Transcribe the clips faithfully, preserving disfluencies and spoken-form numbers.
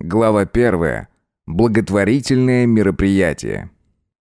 Глава первая. Благотворительное мероприятие.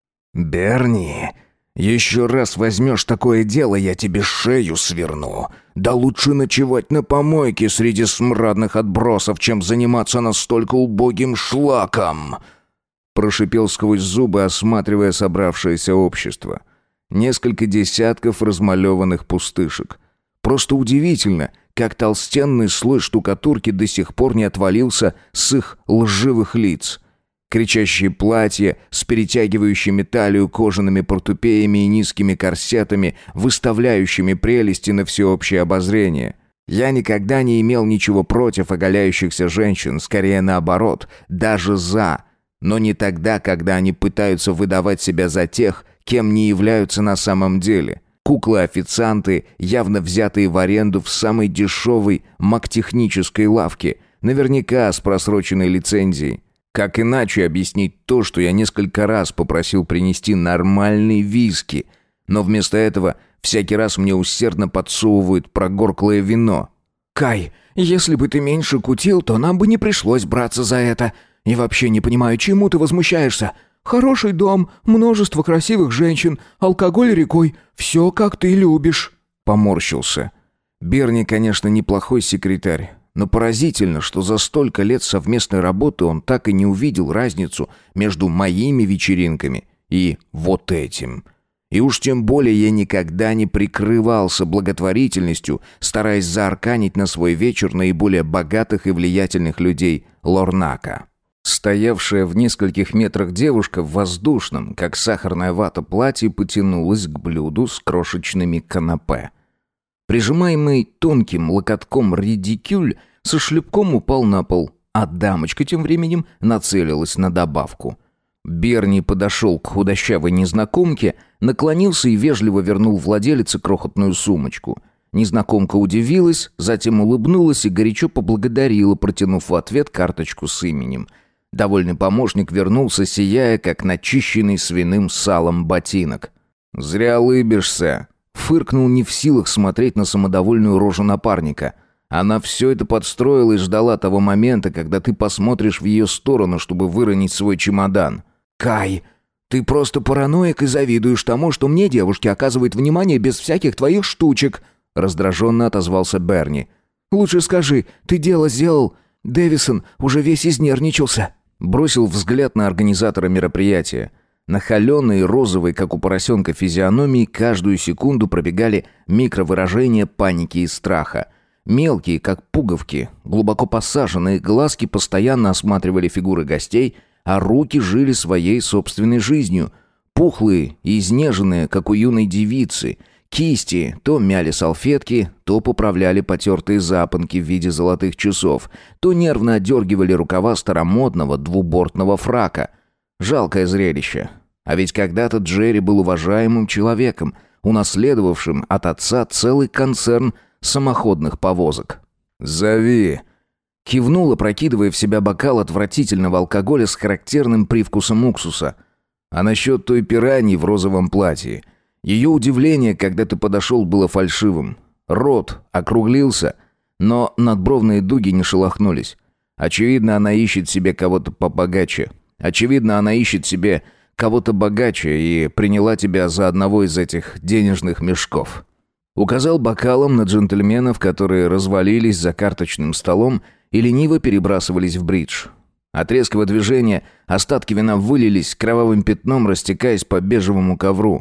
«Берни, еще раз возьмешь такое дело, я тебе шею сверну. Да лучше ночевать на помойке среди смрадных отбросов, чем заниматься настолько убогим шлаком!» Прошипел сквозь зубы, осматривая собравшееся общество. Несколько десятков размалеванных пустышек. Просто удивительно, как толстенный слой штукатурки до сих пор не отвалился с их лживых лиц. Кричащие платья с перетягивающими талию кожаными портупеями и низкими корсетами, выставляющими прелести на всеобщее обозрение. Я никогда не имел ничего против оголяющихся женщин, скорее наоборот, даже за. Но не тогда, когда они пытаются выдавать себя за тех, кем не являются на самом деле. Куклы-официанты, явно взятые в аренду в самой дешевой мактехнической лавке, наверняка с просроченной лицензией. Как иначе объяснить то, что я несколько раз попросил принести нормальный виски, но вместо этого всякий раз мне усердно подсовывают прогорклое вино? «Кай, если бы ты меньше кутил, то нам бы не пришлось браться за это. И вообще не понимаю, чему ты возмущаешься? Хороший дом, множество красивых женщин, алкоголь рекой, все как ты любишь». Поморщился. Берни, конечно, неплохой секретарь, но поразительно, что за столько лет совместной работы он так и не увидел разницу между моими вечеринками и вот этим. И уж тем более я никогда не прикрывался благотворительностью, стараясь заарканить на свой вечер наиболее богатых и влиятельных людей Лорнака. Стоявшая в нескольких метрах девушка в воздушном, как сахарная вата, платье потянулась к блюду с крошечными канапе. Прижимаемый тонким локотком редикюль со шлепком упал на пол, а дамочка тем временем нацелилась на добавку. Берни подошел к худощавой незнакомке, наклонился и вежливо вернул владелице крохотную сумочку. Незнакомка удивилась, затем улыбнулась и горячо поблагодарила, протянув в ответ карточку с именем. Довольный помощник вернулся, сияя, как начищенный свиным салом ботинок. «Зря улыбишься», — фыркнул, не в силах смотреть на самодовольную рожу напарника. «Она все это подстроила и ждала того момента, когда ты посмотришь в ее сторону, чтобы выронить свой чемодан». «Кай, ты просто параноик и завидуешь тому, что мне девушки оказывают внимание без всяких твоих штучек», — раздраженно отозвался Берни. «Лучше скажи, ты дело сделал? Дэвисон уже весь изнервничался». Бросил взгляд на организатора мероприятия. На холеной розовой, как у поросенка, физиономии каждую секунду пробегали микровыражения паники и страха. Мелкие, как пуговки, глубоко посаженные глазки постоянно осматривали фигуры гостей, а руки жили своей собственной жизнью. Пухлые и изнеженные, как у юной девицы. Кисти то мяли салфетки, то поправляли потертые запонки в виде золотых часов, то нервно отдергивали рукава старомодного двубортного фрака. Жалкое зрелище. А ведь когда-то Джерри был уважаемым человеком, унаследовавшим от отца целый концерн самоходных повозок. «Зови!» Кивнул, опрокидывая в себя бокал отвратительного алкоголя с характерным привкусом уксуса. «А насчет той пираньи в розовом платье...» Ее удивление, когда ты подошел, было фальшивым. Рот округлился, но надбровные дуги не шелохнулись. Очевидно, она ищет себе кого-то побогаче. Очевидно, она ищет себе кого-то богаче и приняла тебя за одного из этих денежных мешков. Указал бокалом на джентльменов, которые развалились за карточным столом и лениво перебрасывались в бридж. От резкого движения остатки вина вылились кровавым пятном, растекаясь по бежевому ковру.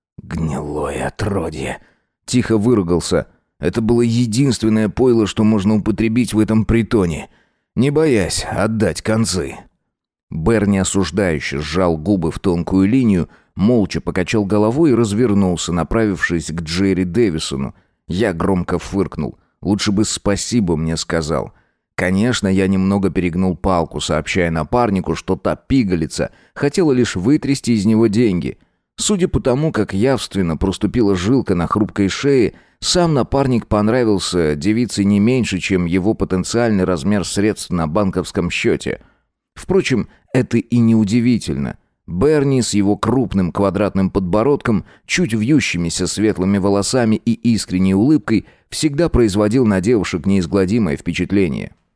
«Гнилое отродье!» Тихо выругался. Это было единственное пойло, что можно употребить в этом притоне, не боясь отдать концы. Берни осуждающе сжал губы в тонкую линию, молча покачал головой и развернулся, направившись к Джерри Дэвисону. Я громко фыркнул. Лучше бы спасибо мне сказал. Конечно, я немного перегнул палку, сообщая напарнику, что та пигалица хотела лишь вытрясти из него деньги. Судя по тому, как явственно проступила жилка на хрупкой шее, сам напарник понравился девице не меньше, чем его потенциальный размер средств на банковском счете. Впрочем, это и не удивительно. Берни с его крупным квадратным подбородком, чуть вьющимися светлыми волосами и искренней улыбкой всегда производил на девушек неизгладимое впечатление.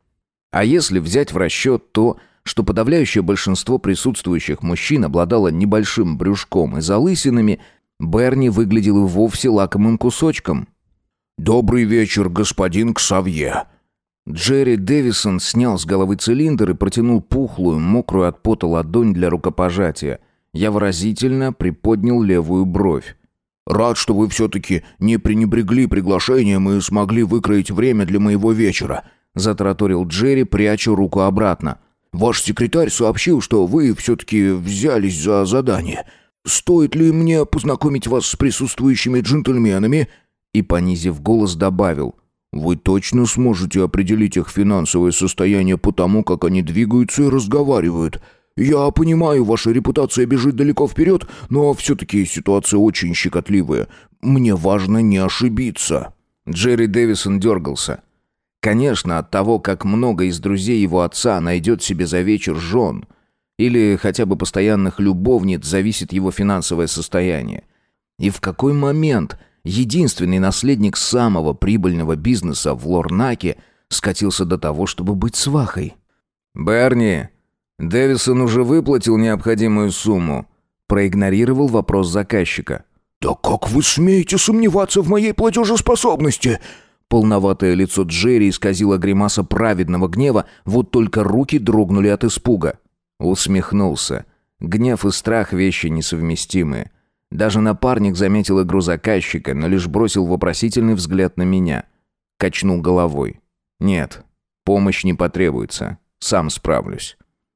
А если взять в расчет то, что подавляющее большинство присутствующих мужчин обладало небольшим брюшком и залысинами, Берни выглядел и вовсе лакомым кусочком. «Добрый вечер, господин Ксавье». Джерри Дэвисон снял с головы цилиндр и протянул пухлую, мокрую от пота ладонь для рукопожатия. Я выразительно приподнял левую бровь. «Рад, что вы все-таки не пренебрегли приглашением и смогли выкроить время для моего вечера», затараторил Джерри, пряча руку обратно. «Ваш секретарь сообщил, что вы все-таки взялись за задание. Стоит ли мне познакомить вас с присутствующими джентльменами?» И, понизив голос, добавил: «Вы точно сможете определить их финансовое состояние по тому, как они двигаются и разговаривают. Я понимаю, ваша репутация бежит далеко вперед, но все-таки ситуация очень щекотливая. Мне важно не ошибиться». Джерри Дэвисон дергался. Конечно, от того, как много из друзей его отца найдет себе за вечер жен или хотя бы постоянных любовниц, зависит его финансовое состояние. И в какой момент единственный наследник самого прибыльного бизнеса в Лорнаке скатился до того, чтобы быть свахой? «Берни, Дэвисон уже выплатил необходимую сумму», проигнорировал вопрос заказчика. «Да как вы смеете сомневаться в моей платежеспособности?» Полноватое лицо Джерри исказило гримаса праведного гнева, вот только руки дрогнули от испуга. Усмехнулся. Гнев и страх — вещи несовместимые. Даже напарник заметил игру заказчика, но лишь бросил вопросительный взгляд на меня. Качнул головой. «Нет, помощь не потребуется. Сам справлюсь».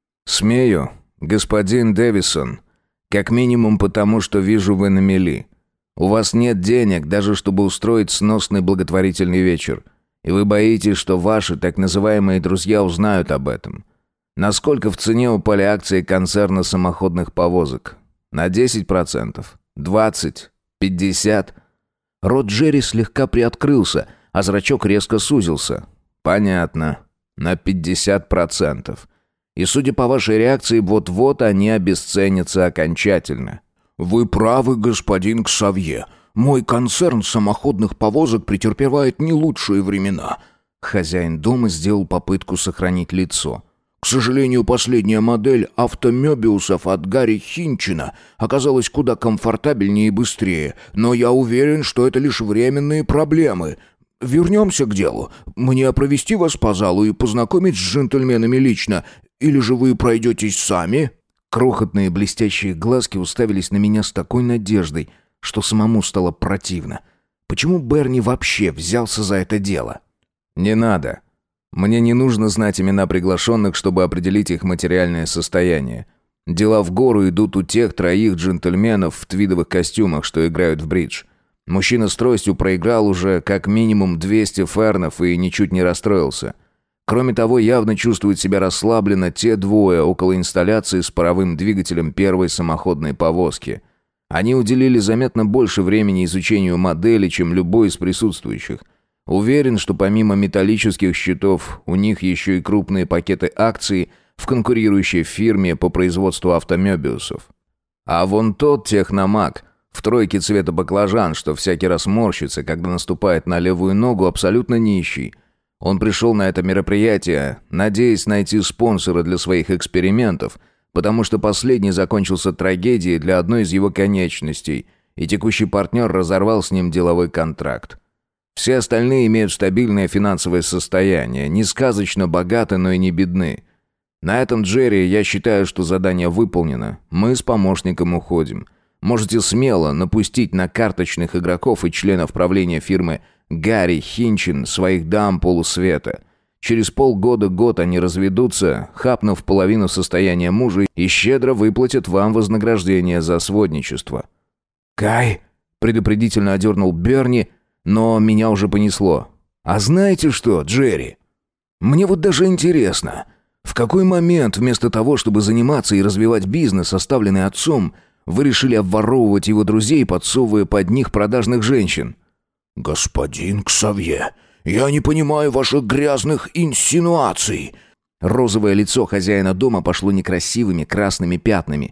«Смею, господин Дэвисон. Как минимум потому, что вижу, вы на мели. У вас нет денег, даже чтобы устроить сносный благотворительный вечер. И вы боитесь, что ваши так называемые друзья узнают об этом. Насколько в цене упали акции концерна самоходных повозок? На десять процентов? двадцать? пятьдесят? Рот Джерри слегка приоткрылся, а зрачок резко сузился. «Понятно. На пятьдесят процентов. И, судя по вашей реакции, вот-вот они обесценятся окончательно». «Вы правы, господин Ксавье. Мой концерн самоходных повозок претерпевает не лучшие времена». Хозяин дома сделал попытку сохранить лицо. «К сожалению, последняя модель автомёбиусов от Гарри Хинчина оказалась куда комфортабельнее и быстрее, но я уверен, что это лишь временные проблемы. Вернемся к делу. Мне провести вас по залу и познакомить с джентльменами лично, или же вы пройдетесь сами?» Крохотные блестящие глазки уставились на меня с такой надеждой, что самому стало противно. Почему Берни вообще взялся за это дело? «Не надо. Мне не нужно знать имена приглашенных, чтобы определить их материальное состояние. Дела в гору идут у тех троих джентльменов в твидовых костюмах, что играют в бридж. Мужчина с тростью проиграл уже как минимум двести фернов и ничуть не расстроился. Кроме того, явно чувствуют себя расслабленно те двое около инсталляции с паровым двигателем первой самоходной повозки. Они уделили заметно больше времени изучению модели, чем любой из присутствующих. Уверен, что помимо металлических щитов, у них еще и крупные пакеты акций в конкурирующей фирме по производству автомёбиусов. А вон тот техномаг в тройке цвета баклажан, что всякий раз морщится, когда наступает на левую ногу, абсолютно нищий. Он пришел на это мероприятие, надеясь найти спонсора для своих экспериментов, потому что последний закончился трагедией для одной из его конечностей, и текущий партнер разорвал с ним деловой контракт. Все остальные имеют стабильное финансовое состояние, не сказочно богаты, но и не бедны. На этом, Джерри, я считаю, что задание выполнено. Мы с помощником уходим. Можете смело напустить на карточных игроков и членов правления фирмы Гарри Хинчин своих дам полусвета. Через полгода-год они разведутся, хапнув половину состояния мужа, и щедро выплатят вам вознаграждение за сводничество». «Кай!» — предупредительно одернул Берни, но меня уже понесло. «А знаете что, Джерри? Мне вот даже интересно, в какой момент вместо того, чтобы заниматься и развивать бизнес, оставленный отцом, вы решили обворовывать его друзей, подсовывая под них продажных женщин?» «Господин Ксавье, я не понимаю ваших грязных инсинуаций». Розовое лицо хозяина дома пошло некрасивыми красными пятнами.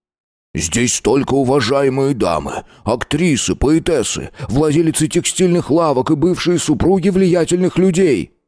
«Здесь только уважаемые дамы, актрисы, поэтессы, владелицы текстильных лавок и бывшие супруги влиятельных людей».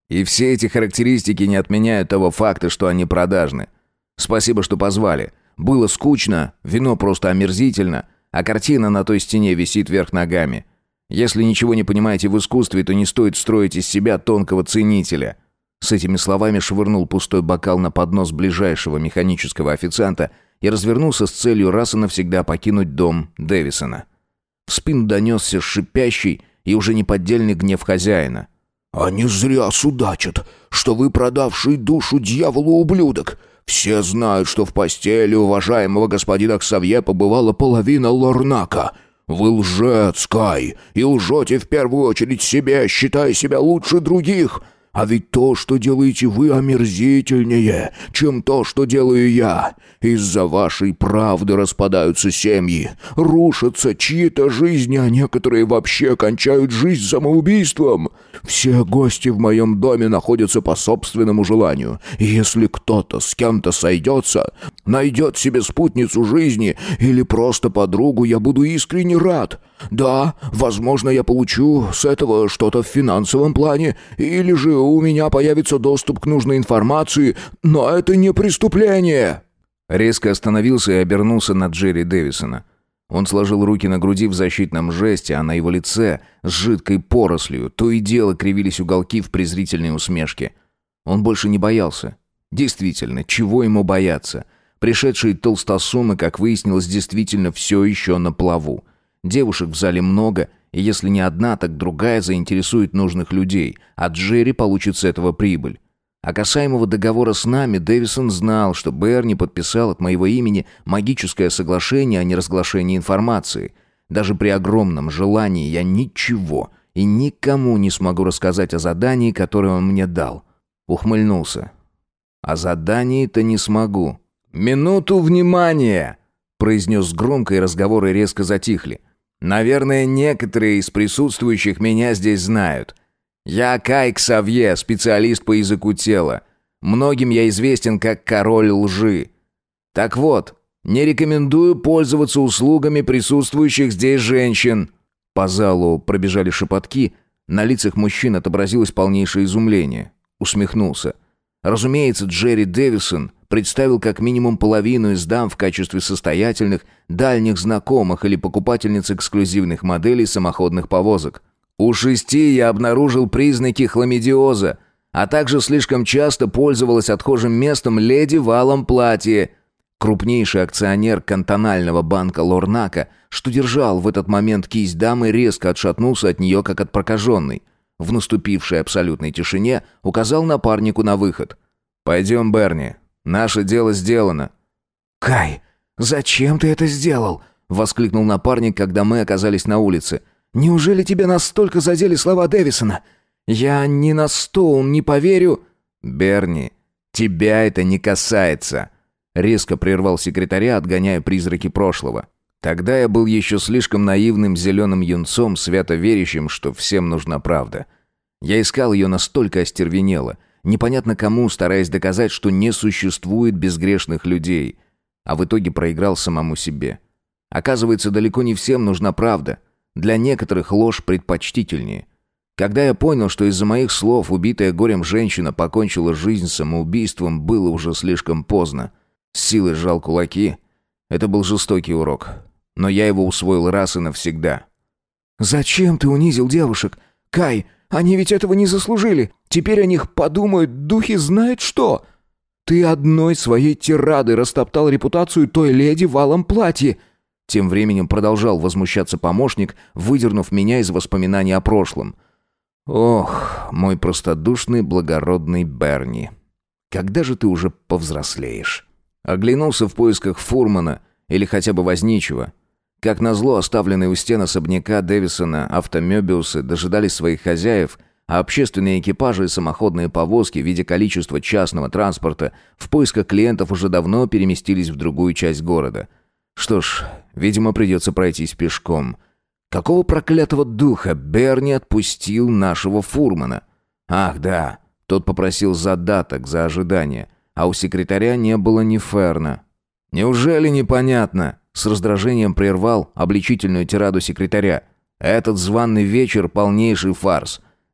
И все эти характеристики не отменяют того факта, что они продажны. Спасибо, что позвали. Было скучно, вино просто омерзительно, а картина на той стене висит вверх ногами. Если ничего не понимаете в искусстве, то не стоит строить из себя тонкого ценителя». С этими словами швырнул пустой бокал на поднос ближайшего механического официанта и развернулся с целью раз и навсегда покинуть дом Дэвисона. В спину донесся шипящий и уже неподдельный гнев хозяина. «Они зря судачат, что вы продавший душу дьяволу ублюдок. Все знают, что в постели уважаемого господина Ксавье побывала половина Лорнака. Вы лжец, Кай, и лжете в первую очередь себе, считая себя лучше других. А ведь то, что делаете вы, омерзительнее, чем то, что делаю я. Из-за вашей правды распадаются семьи, рушатся чьи-то жизни, а некоторые вообще кончают жизнь самоубийством. Все гости в моем доме находятся по собственному желанию. И если кто-то с кем-то сойдется, найдет себе спутницу жизни или просто подругу, я буду искренне рад. Да, возможно, я получу с этого что-то в финансовом плане, или же у меня появится доступ к нужной информации, но это не преступление». Резко остановился и обернулся на Джерри Дэвисона. Он сложил руки на груди в защитном жесте, а на его лице с жидкой порослью то и дело кривились уголки в презрительной усмешке. Он больше не боялся. Действительно, чего ему бояться? Пришедшие толстосумы, как выяснилось, действительно все еще на плаву. Девушек в зале много, и если не одна, так другая заинтересует нужных людей, а Джерри получит с этого прибыль. А касаемого договора с нами, Дэвисон знал, что Берни подписал от моего имени магическое соглашение о неразглашении информации. Даже при огромном желании я ничего и никому не смогу рассказать о задании, которое он мне дал. Ухмыльнулся. О задании-то не смогу. «Минуту внимания!» произнес громко, и разговоры резко затихли. «Наверное, некоторые из присутствующих меня здесь знают. Я Кай Ксавье, специалист по языку тела. Многим я известен как король лжи. Так вот, не рекомендую пользоваться услугами присутствующих здесь женщин». По залу пробежали шепотки, на лицах мужчин отобразилось полнейшее изумление. Усмехнулся. Разумеется, Джерри Дэвисон представил как минимум половину из дам в качестве состоятельных, дальних знакомых или покупательниц эксклюзивных моделей самоходных повозок. У шести я обнаружил признаки хламидиоза, а также слишком часто пользовалась отхожим местом леди в алом платье. Крупнейший акционер кантонального банка Лорнака, что держал в этот момент кисть дамы, резко отшатнулся от нее, как от прокаженной. В наступившей абсолютной тишине указал напарнику на выход. «Пойдем, Берни. Наше дело сделано». «Кай, зачем ты это сделал?» — воскликнул напарник, когда мы оказались на улице. «Неужели тебя настолько задели слова Дэвисона? Я ни на сто не поверю...» «Берни, тебя это не касается», — резко прервал секретаря, отгоняя призраки прошлого. Тогда я был еще слишком наивным зеленым юнцом, свято верящим, что всем нужна правда. Я искал ее настолько остервенело, непонятно кому, стараясь доказать, что не существует безгрешных людей, а в итоге проиграл самому себе. Оказывается, далеко не всем нужна правда. Для некоторых ложь предпочтительнее. Когда я понял, что из-за моих слов убитая горем женщина покончила жизнь самоубийством, было уже слишком поздно. С силой сжал кулаки. Это был жестокий урок, но я его усвоил раз и навсегда. «Зачем ты унизил девушек? Кай, они ведь этого не заслужили. Теперь о них подумают духи знает что. Ты одной своей тирадой растоптал репутацию той леди в алом платье». Тем временем продолжал возмущаться помощник, выдернув меня из воспоминаний о прошлом. «Ох, мой простодушный благородный Берни, когда же ты уже повзрослеешь?» Оглянулся в поисках фурмана или хотя бы возничего. Как назло, оставленные у стен особняка Дэвисона автомёбиусы дожидались своих хозяев, а общественные экипажи и самоходные повозки в виде количества частного транспорта в поисках клиентов уже давно переместились в другую часть города. Что ж, видимо, придется пройтись пешком. Какого проклятого духа Берни отпустил нашего фурмана? Ах, да, тот попросил задаток за ожидание, а у секретаря не было ни ферна. «Неужели непонятно?» С раздражением прервал обличительную тираду секретаря. «Этот званый вечер — полнейший фарс.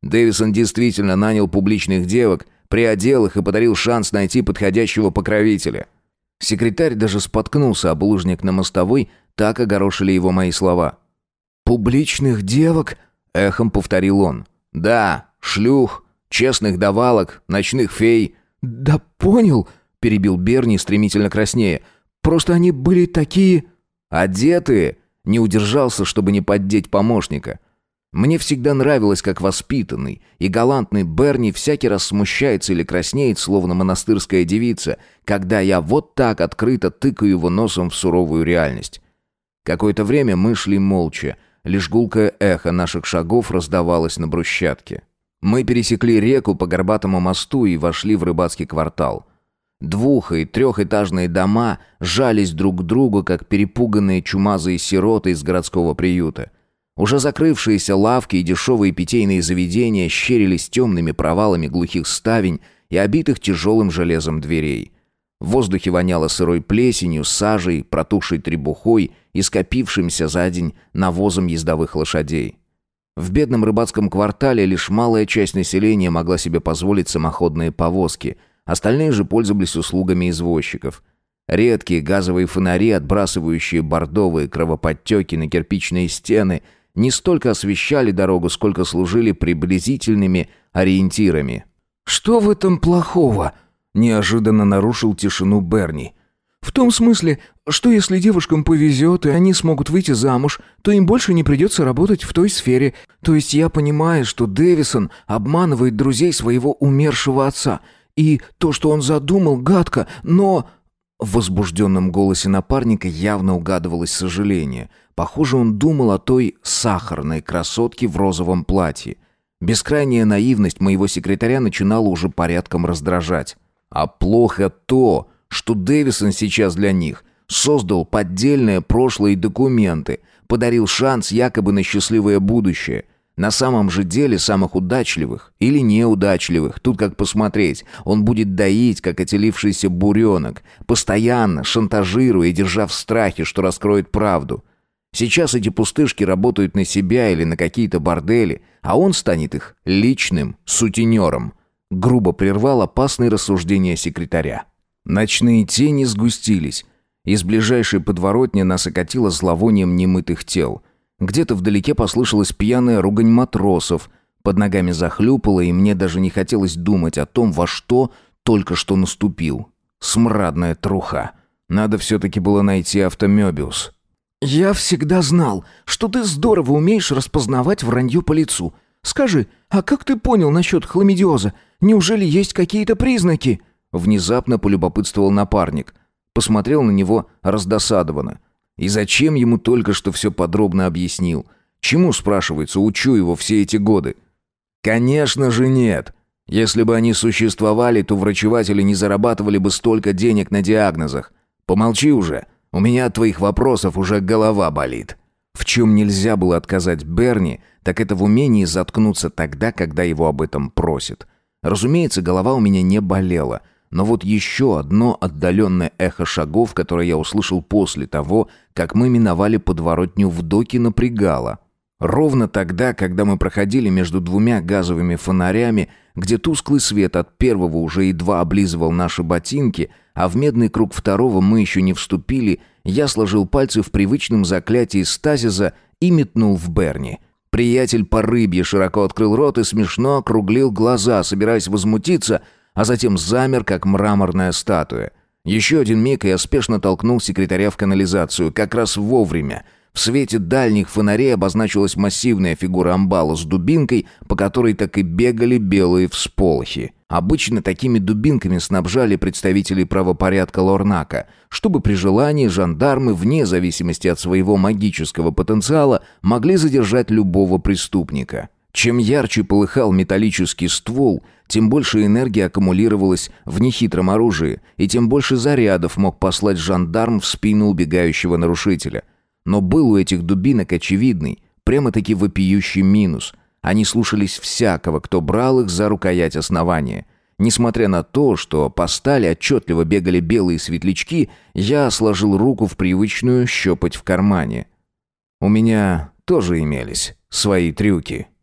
Дэвисон действительно нанял публичных девок, приодел их и подарил шанс найти подходящего покровителя. Секретарь даже споткнулся об лужник на мостовой, так огорошили его мои слова. «Публичных девок?» — эхом повторил он. «Да, шлюх, честных давалок, ночных фей». «Да понял», — перебил Берни, стремительно краснея. «Просто они были такие...» «Одетые?» — не удержался, чтобы не поддеть помощника. Мне всегда нравилось, как воспитанный и галантный Берни всякий раз смущается или краснеет, словно монастырская девица, когда я вот так открыто тыкаю его носом в суровую реальность. Какое-то время мы шли молча, лишь гулкое эхо наших шагов раздавалось на брусчатке. Мы пересекли реку по горбатому мосту и вошли в рыбацкий квартал. Двух- и трехэтажные дома жались друг к другу, как перепуганные чумазые сироты из городского приюта. Уже закрывшиеся лавки и дешевые питейные заведения щерились темными провалами глухих ставень и обитых тяжелым железом дверей. В воздухе воняло сырой плесенью, сажей, протухшей требухой и скопившимся за день навозом ездовых лошадей. В бедном рыбацком квартале лишь малая часть населения могла себе позволить самоходные повозки, остальные же пользовались услугами извозчиков. Редкие газовые фонари, отбрасывающие бордовые кровоподтеки на кирпичные стены, не столько освещали дорогу, сколько служили приблизительными ориентирами. «Что в этом плохого?» — неожиданно нарушил тишину Берни. «В том смысле, что если девушкам повезет, и они смогут выйти замуж, то им больше не придется работать в той сфере. То есть я понимаю, что Дэвисон обманывает друзей своего умершего отца, и то, что он задумал, гадко, но...» В возбужденном голосе напарника явно угадывалось сожаление. Похоже, он думал о той сахарной красотке в розовом платье. Бескрайняя наивность моего секретаря начинала уже порядком раздражать. А плохо то, что Дэвисон сейчас для них создал поддельное прошлое и документы, подарил шанс якобы на счастливое будущее. На самом же деле самых удачливых или неудачливых, тут как посмотреть, он будет доить, как отелившийся буренок, постоянно шантажируя и держа в страхе, что раскроет правду. Сейчас эти пустышки работают на себя или на какие-то бордели, а он станет их личным сутенером. Грубо прервал опасные рассуждения секретаря. Ночные тени сгустились. Из ближайшей подворотни нас окатило зловонием немытых тел. Где-то вдалеке послышалась пьяная ругань матросов. Под ногами захлюпало, и мне даже не хотелось думать о том, во что только что наступил. Смрадная труха. Надо все-таки было найти автомёбиус. «Я всегда знал, что ты здорово умеешь распознавать вранье по лицу. Скажи, а как ты понял насчет хламидиоза? Неужели есть какие-то признаки?» Внезапно полюбопытствовал напарник. Посмотрел на него раздосадованно. И зачем ему только что все подробно объяснил? Чему, спрашивается, учу его все эти годы? Конечно же нет. Если бы они существовали, то врачеватели не зарабатывали бы столько денег на диагнозах. Помолчи уже. У меня от твоих вопросов уже голова болит. В чем нельзя было отказать Берни, так это в умении заткнуться тогда, когда его об этом просят. Разумеется, голова у меня не болела. Но вот еще одно отдаленное эхо шагов, которое я услышал после того, как мы миновали подворотню в доке, напрягало. Ровно тогда, когда мы проходили между двумя газовыми фонарями, где тусклый свет от первого уже едва облизывал наши ботинки, а в медный круг второго мы еще не вступили, я сложил пальцы в привычном заклятии стазиса и метнул в Берни. Приятель по рыбье широко открыл рот и смешно округлил глаза, собираясь возмутиться, а затем замер, как мраморная статуя. Еще один миг, и я спешно толкнул секретаря в канализацию, как раз вовремя. В свете дальних фонарей обозначилась массивная фигура амбала с дубинкой, по которой так и бегали белые всполохи. Обычно такими дубинками снабжали представителей правопорядка Лорнака, чтобы при желании жандармы, вне зависимости от своего магического потенциала, могли задержать любого преступника. Чем ярче полыхал металлический ствол, тем больше энергии аккумулировалось в нехитром оружии, и тем больше зарядов мог послать жандарм в спину убегающего нарушителя. Но был у этих дубинок очевидный, прямо-таки вопиющий минус. Они слушались всякого, кто брал их за рукоять основания. Несмотря на то, что по стали отчетливо бегали белые светлячки, я сложил руку в привычную щепоть в кармане. У меня тоже имелись свои трюки.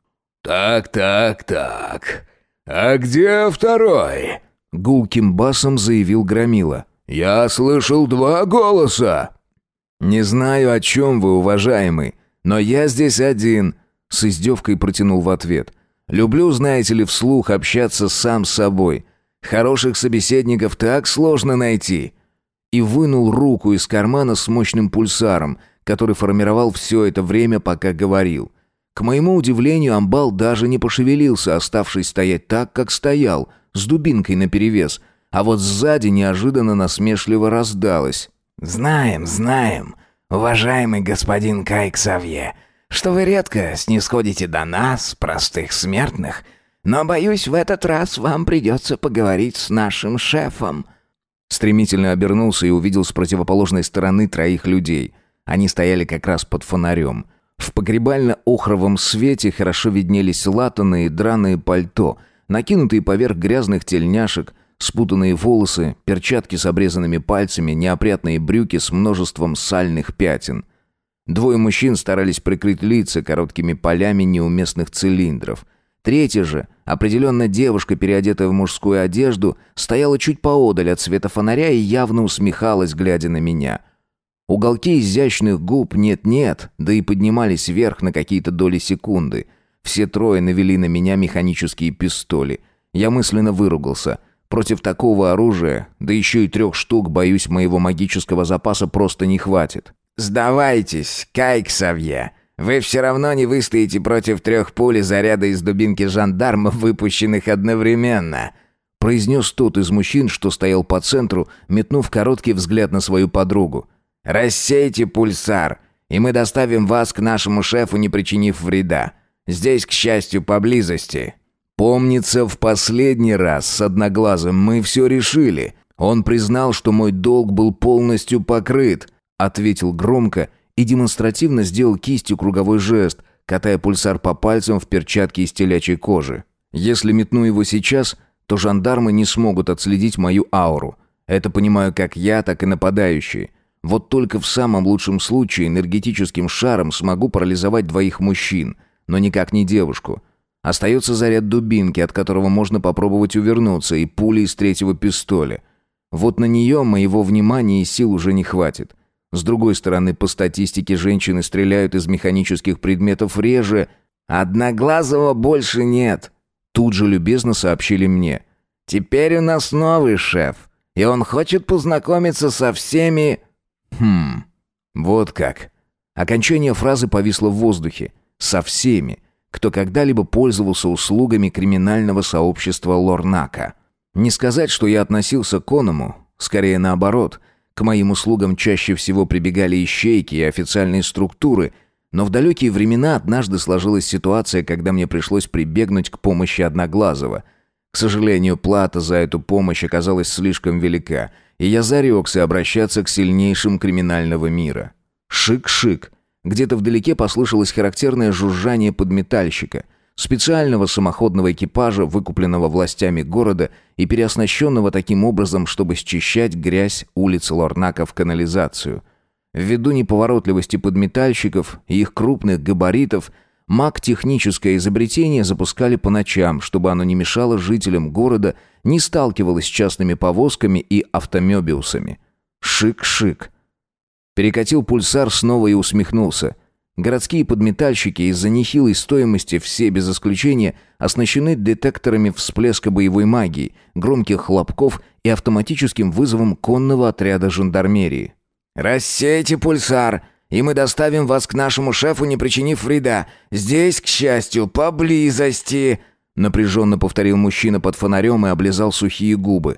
«Так, так, так. А где второй?» Гулким басом заявил Громила. «Я слышал два голоса». «Не знаю, о чем вы, уважаемый, но я здесь один», — с издевкой протянул в ответ. «Люблю, знаете ли, вслух общаться сам с собой. Хороших собеседников так сложно найти». И вынул руку из кармана с мощным пульсаром, который формировал все это время, пока говорил. К моему удивлению, амбал даже не пошевелился, оставшись стоять так, как стоял, с дубинкой наперевес, а вот сзади неожиданно насмешливо раздалось. «Знаем, знаем, уважаемый господин Кай-Ксавье, что вы редко снисходите до нас, простых смертных, но, боюсь, в этот раз вам придется поговорить с нашим шефом». Стремительно обернулся и увидел с противоположной стороны троих людей. Они стояли как раз под фонарем. В погребально-охровом свете хорошо виднелись латаные драные пальто, накинутые поверх грязных тельняшек, спутанные волосы, перчатки с обрезанными пальцами, неопрятные брюки с множеством сальных пятен. Двое мужчин старались прикрыть лица короткими полями неуместных цилиндров. Третья же, определенно девушка, переодетая в мужскую одежду, стояла чуть поодаль от света фонаря и явно усмехалась, глядя на меня. Уголки изящных губ нет-нет, да и поднимались вверх на какие-то доли секунды. Все трое навели на меня механические пистоли. Я мысленно выругался. Против такого оружия, да еще и трех штук, боюсь, моего магического запаса просто не хватит. «Сдавайтесь, Кай-Ксавье. Вы все равно не выстоите против трех пуль и заряда из дубинки жандарма, выпущенных одновременно», произнес тот из мужчин, что стоял по центру, метнув короткий взгляд на свою подругу. «Рассейте пульсар, и мы доставим вас к нашему шефу, не причинив вреда. Здесь, к счастью, поблизости». «Помнится, в последний раз с Одноглазым мы все решили. Он признал, что мой долг был полностью покрыт», ответил громко и демонстративно сделал кистью круговой жест, катая пульсар по пальцам в перчатке из телячьей кожи. «Если метну его сейчас, то жандармы не смогут отследить мою ауру. Это понимаю как я, так и нападающие. Вот только в самом лучшем случае энергетическим шаром смогу парализовать двоих мужчин, но никак не девушку. Остается заряд дубинки, от которого можно попробовать увернуться, и пули из третьего пистоля. Вот на нее моего внимания и сил уже не хватит. С другой стороны, по статистике, женщины стреляют из механических предметов реже. «Одноглазого больше нет», тут же любезно сообщили мне. «Теперь у нас новый шеф, и он хочет познакомиться со всеми...» «Хм, вот как». Окончание фразы повисло в воздухе. «Со всеми, кто когда-либо пользовался услугами криминального сообщества Лорнака». Не сказать, что я относился к оному, скорее наоборот. К моим услугам чаще всего прибегали ищейки и официальные структуры, но в далекие времена однажды сложилась ситуация, когда мне пришлось прибегнуть к помощи Одноглазого. К сожалению, плата за эту помощь оказалась слишком велика, и я зарекся обращаться к сильнейшим криминального мира. Шик-шик. Где-то вдалеке послышалось характерное жужжание подметальщика, специального самоходного экипажа, выкупленного властями города и переоснащенного таким образом, чтобы счищать грязь улиц Лорнака в канализацию. Ввиду неповоротливости подметальщиков и их крупных габаритов, маг-техническое изобретение запускали по ночам, чтобы оно не мешало жителям города, не сталкивалось с частными повозками и автомебиусами. Шик-шик. Перекатил пульсар снова и усмехнулся. Городские подметальщики из-за нехилой стоимости все без исключения оснащены детекторами всплеска боевой магии, громких хлопков и автоматическим вызовом конного отряда жандармерии. «Рассейте пульсар, и мы доставим вас к нашему шефу, не причинив вреда. Здесь, к счастью, поблизости», напряженно повторил мужчина под фонарем и облизал сухие губы.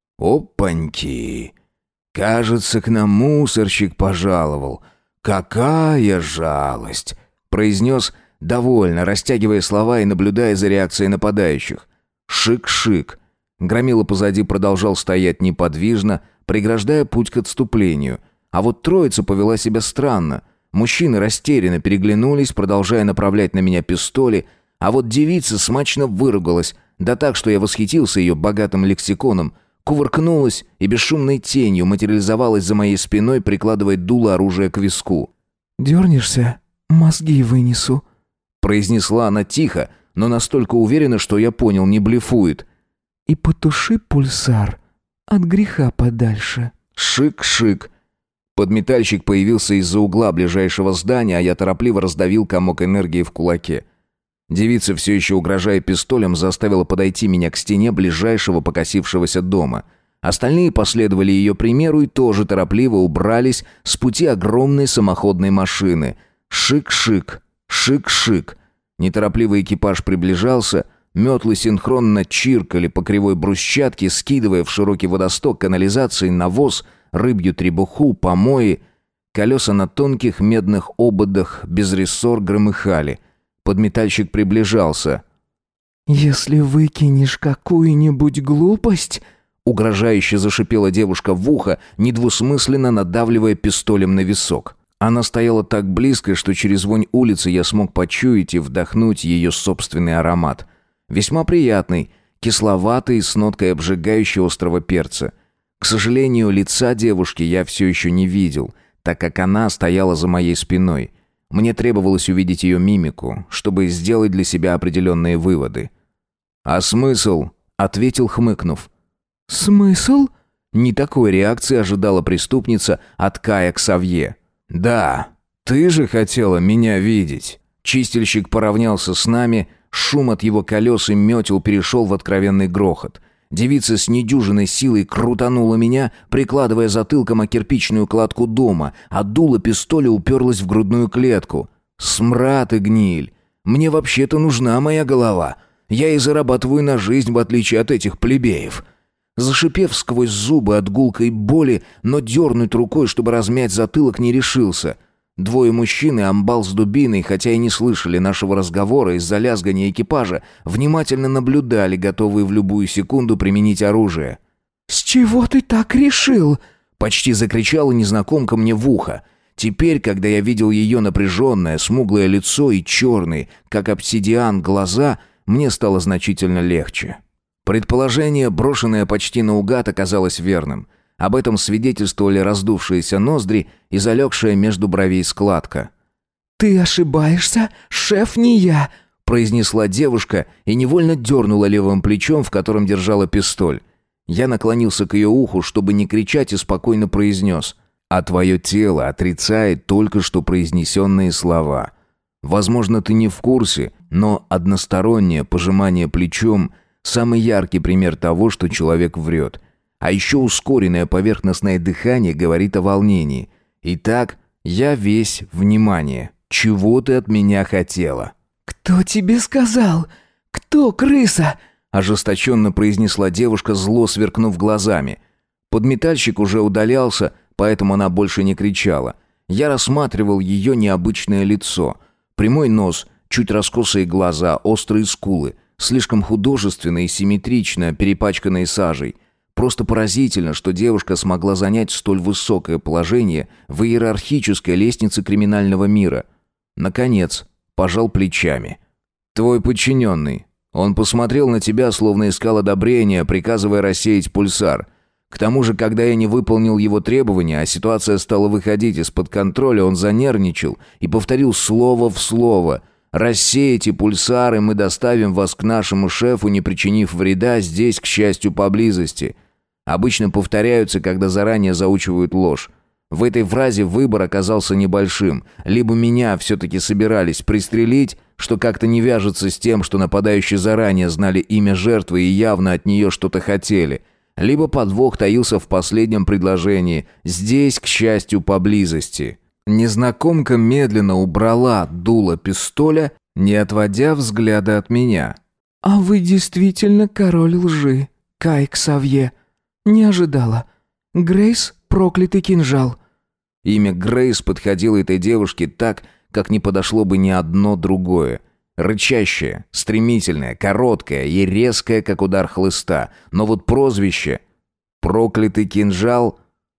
«Опаньки! Кажется, к нам мусорщик пожаловал. Какая жалость!» произнес, довольно растягивая слова и наблюдая за реакцией нападающих. Шик-шик. Громила позади продолжал стоять неподвижно, преграждая путь к отступлению. А вот троица повела себя странно. Мужчины растерянно переглянулись, продолжая направлять на меня пистоли, а вот девица смачно выругалась, да так, что я восхитился ее богатым лексиконом, кувыркнулась и бесшумной тенью материализовалась за моей спиной, прикладывая дуло оружия к виску. «Дернешься, мозги вынесу», произнесла она тихо, но настолько уверенно, что я понял, не блефует. «И потуши пульсар от греха подальше». Шик-шик. Подметальщик появился из-за угла ближайшего здания, а я торопливо раздавил комок энергии в кулаке. Девица, все еще угрожая пистолем, заставила подойти меня к стене ближайшего покосившегося дома. Остальные последовали ее примеру и тоже торопливо убрались с пути огромной самоходной машины. Шик-шик, шик-шик. Неторопливый экипаж приближался, метлы синхронно чиркали по кривой брусчатке, скидывая в широкий водосток канализации навоз, рыбью требуху, помои. Колеса на тонких медных ободах без рессор громыхали. Подметальщик приближался. «Если выкинешь какую-нибудь глупость...» Угрожающе зашипела девушка в ухо, недвусмысленно надавливая пистолем на висок. Она стояла так близко, что через вонь улицы я смог почуять и вдохнуть ее собственный аромат. Весьма приятный, кисловатый, с ноткой обжигающей острого перца. К сожалению, лица девушки я все еще не видел, так как она стояла за моей спиной. Мне требовалось увидеть ее мимику, чтобы сделать для себя определенные выводы. «А смысл?» — ответил, хмыкнув. «Смысл?» Не такой реакции ожидала преступница от Кая Ксавье. «Да, ты же хотела меня видеть». Чистильщик поравнялся с нами, шум от его колес и метел перешел в откровенный грохот. Девица с недюжиной силой крутанула меня, прикладывая затылком о кирпичную кладку дома, а дуло пистоля уперлось в грудную клетку. «Смрад и гниль! Мне вообще-то нужна моя голова. Я и зарабатываю на жизнь, в отличие от этих плебеев». Зашипев сквозь зубы от гулкой боли, но дернуть рукой, чтобы размять затылок, не решился. Двое мужчин и амбал с дубиной, хотя и не слышали нашего разговора из-за лязгания экипажа, внимательно наблюдали, готовые в любую секунду применить оружие. «С чего ты так решил?» — почти закричала незнакомка мне в ухо. Теперь, когда я видел ее напряженное, смуглое лицо и черные, как обсидиан, глаза, мне стало значительно легче. Предположение, брошенное почти наугад, оказалось верным. Об этом свидетельствовали раздувшиеся ноздри и залегшая между бровей складка. «Ты ошибаешься, шеф не я», — произнесла девушка и невольно дернула левым плечом, в котором держала пистоль. Я наклонился к ее уху, чтобы не кричать, и спокойно произнес: «А твое тело отрицает только что произнесенные слова. Возможно, ты не в курсе, но одностороннее пожимание плечом — самый яркий пример того, что человек врет. А еще ускоренное поверхностное дыхание говорит о волнении. Итак, я весь внимание. Чего ты от меня хотела?» «Кто тебе сказал? Кто крыса?» ожесточенно произнесла девушка, зло сверкнув глазами. Подметальщик уже удалялся, поэтому она больше не кричала. Я рассматривал ее необычное лицо. Прямой нос, чуть раскосые глаза, острые скулы. Слишком художественно и симметрично, перепачканные сажей. Просто поразительно, что девушка смогла занять столь высокое положение в иерархической лестнице криминального мира. Наконец, пожал плечами. «Твой подчиненный. Он посмотрел на тебя, словно искал одобрения, приказывая рассеять пульсар. К тому же, когда я не выполнил его требования, а ситуация стала выходить из-под контроля, он занервничал и повторил слово в слово: «Рассеете пульсары, мы доставим вас к нашему шефу, не причинив вреда, здесь, к счастью, поблизости». Обычно повторяются, когда заранее заучивают ложь. В этой фразе выбор оказался небольшим. Либо меня все-таки собирались пристрелить, что как-то не вяжется с тем, что нападающие заранее знали имя жертвы и явно от нее что-то хотели. Либо подвох таился в последнем предложении «здесь, к счастью, поблизости». Незнакомка медленно убрала дуло пистоля, не отводя взгляда от меня. «А вы действительно король лжи, Кай Ксавье. Не ожидала. Грейс — проклятый кинжал». Имя Грейс подходило этой девушке так, как не подошло бы ни одно другое. Рычащее, стремительное, короткое и резкое, как удар хлыста. Но вот прозвище «проклятый кинжал».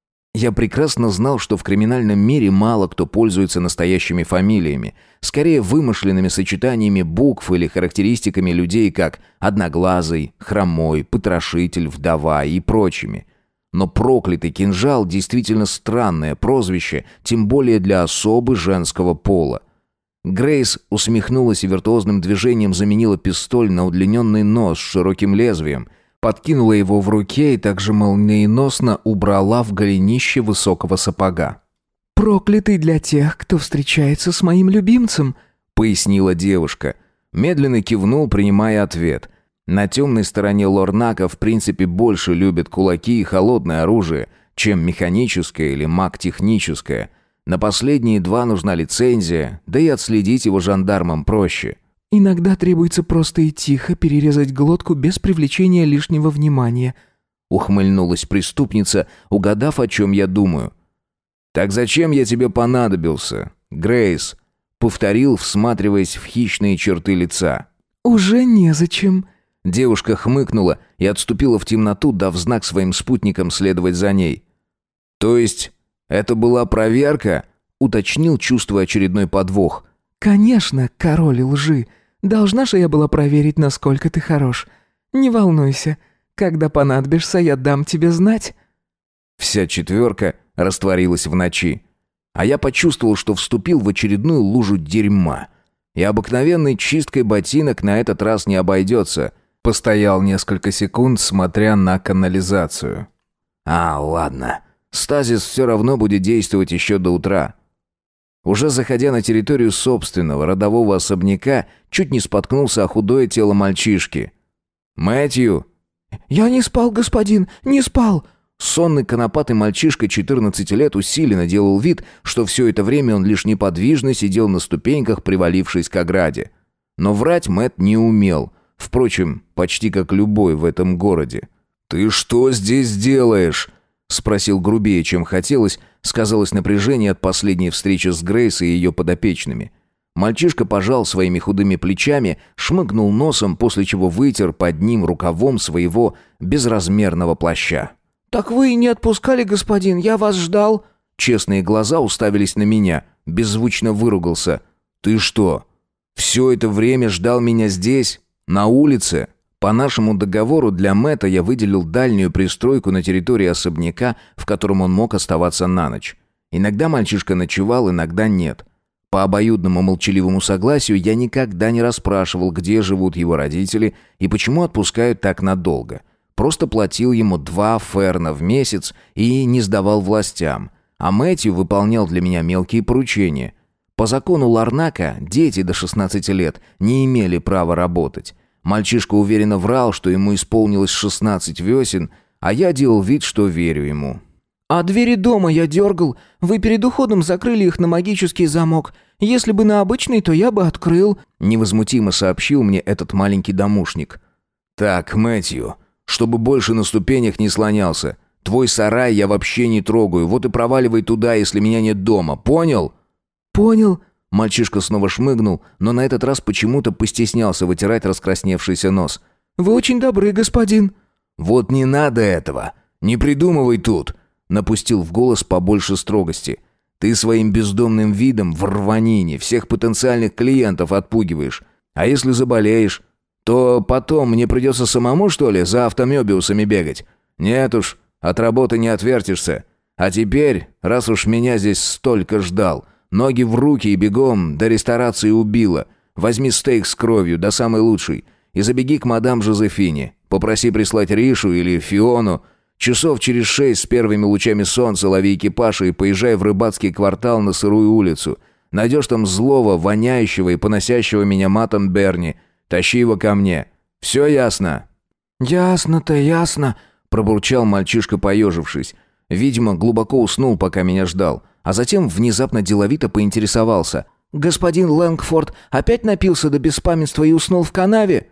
Я прекрасно знал, что в криминальном мире мало кто пользуется настоящими фамилиями, скорее вымышленными сочетаниями букв или характеристиками людей, как Одноглазый, Хромой, Потрошитель, Вдова и прочими. Но проклятый кинжал действительно странное прозвище, тем более для особы женского пола. Грейс усмехнулась и виртуозным движением заменила пистоль на удлиненный нож с широким лезвием, подкинула его в руке и также молниеносно убрала в голенище высокого сапога. «Проклятый для тех, кто встречается с моим любимцем», — пояснила девушка. Медленно кивнул, принимая ответ. На темной стороне Лорнака в принципе больше любят кулаки и холодное оружие, чем механическое или маг-техническое. На последние два нужна лицензия, да и отследить его жандармам проще. «Иногда требуется просто и тихо перерезать глотку без привлечения лишнего внимания», — ухмыльнулась преступница, угадав, о чем я думаю. «Так зачем я тебе понадобился, Грейс?» — повторил, всматриваясь в хищные черты лица. «Уже незачем». Девушка хмыкнула и отступила в темноту, дав знак своим спутникам следовать за ней. «То есть это была проверка?» — уточнил, чувствуя очередной подвох. «Конечно, король лжи. Должна же я была проверить, насколько ты хорош. Не волнуйся, когда понадобишься, я дам тебе знать». Вся четверка растворилась в ночи. А я почувствовал, что вступил в очередную лужу дерьма. И обыкновенной чисткой ботинок на этот раз не обойдется. Постоял несколько секунд, смотря на канализацию. А, ладно. Стазис все равно будет действовать еще до утра. Уже заходя на территорию собственного родового особняка, чуть не споткнулся о худое тело мальчишки. «Мэтью!» «Я не спал, господин, не спал!» Сонный конопатый мальчишка четырнадцати лет усиленно делал вид, что все это время он лишь неподвижно сидел на ступеньках, привалившись к ограде. Но врать Мэтт не умел, впрочем, почти как любой в этом городе. «Ты что здесь делаешь?» — спросил грубее, чем хотелось, сказалось напряжение от последней встречи с Грейс и ее подопечными. Мальчишка пожал своими худыми плечами, шмыгнул носом, после чего вытер под ним рукавом своего безразмерного плаща. «Так вы и не отпускали, господин, я вас ждал». Честные глаза уставились на меня, беззвучно выругался. «Ты что, все это время ждал меня здесь, на улице?» По нашему договору для Мэтта я выделил дальнюю пристройку на территории особняка, в котором он мог оставаться на ночь. Иногда мальчишка ночевал, иногда нет. По обоюдному молчаливому согласию я никогда не расспрашивал, где живут его родители и почему отпускают так надолго. Просто платил ему два ферна в месяц и не сдавал властям. А Мэтью выполнял для меня мелкие поручения. По закону Лорнака дети до шестнадцати лет не имели права работать. Мальчишка уверенно врал, что ему исполнилось шестнадцать весен, а я делал вид, что верю ему. «А двери дома я дергал. Вы перед уходом закрыли их на магический замок. Если бы на обычный, то я бы открыл», — невозмутимо сообщил мне этот маленький домушник. «Так, Мэтью, чтобы больше на ступенях не слонялся. Твой сарай я вообще не трогаю, вот и проваливай туда, если меня нет дома, понял?» «Понял». Мальчишка снова шмыгнул, но на этот раз почему-то постеснялся вытирать раскрасневшийся нос. «Вы очень добры, господин». «Вот не надо этого. Не придумывай тут», — напустил в голос побольше строгости. «Ты своим бездомным видом в рванине всех потенциальных клиентов отпугиваешь. А если заболеешь, то потом мне придется самому, что ли, за автомёбиусами бегать? Нет уж, от работы не отвертишься. А теперь, раз уж меня здесь столько ждал, ноги в руки и бегом до ресторации убила. Возьми стейк с кровью, да самый лучший, и забеги к мадам Жозефине. Попроси прислать Ришу или Фиону. Часов через шесть с первыми лучами солнца лови экипаж и поезжай в рыбацкий квартал на Сырую улицу. Найдешь там злого, воняющего и поносящего меня матом Берни. Тащи его ко мне. Все ясно?» «Ясно-то, ясно», — пробурчал мальчишка, поежившись. Видимо, глубоко уснул, пока меня ждал. А затем внезапно деловито поинтересовался. «Господин Лэнгфорд опять напился до беспамятства и уснул в канаве?»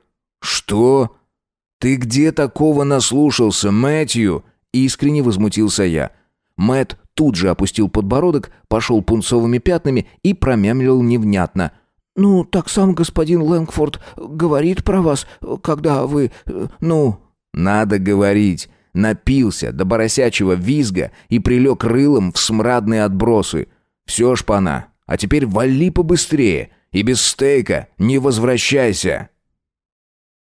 «Что? Ты где такого наслушался, Мэтью?» Искренне возмутился я. Мэтт тут же опустил подбородок, пошел пунцовыми пятнами и промямлил невнятно. «Ну, так сам господин Лэнгфорд говорит про вас, когда вы... ну...» «Надо говорить. Напился до поросячьего визга и прилег рылом в смрадные отбросы. Все, шпана, а теперь вали побыстрее и без стейка не возвращайся!»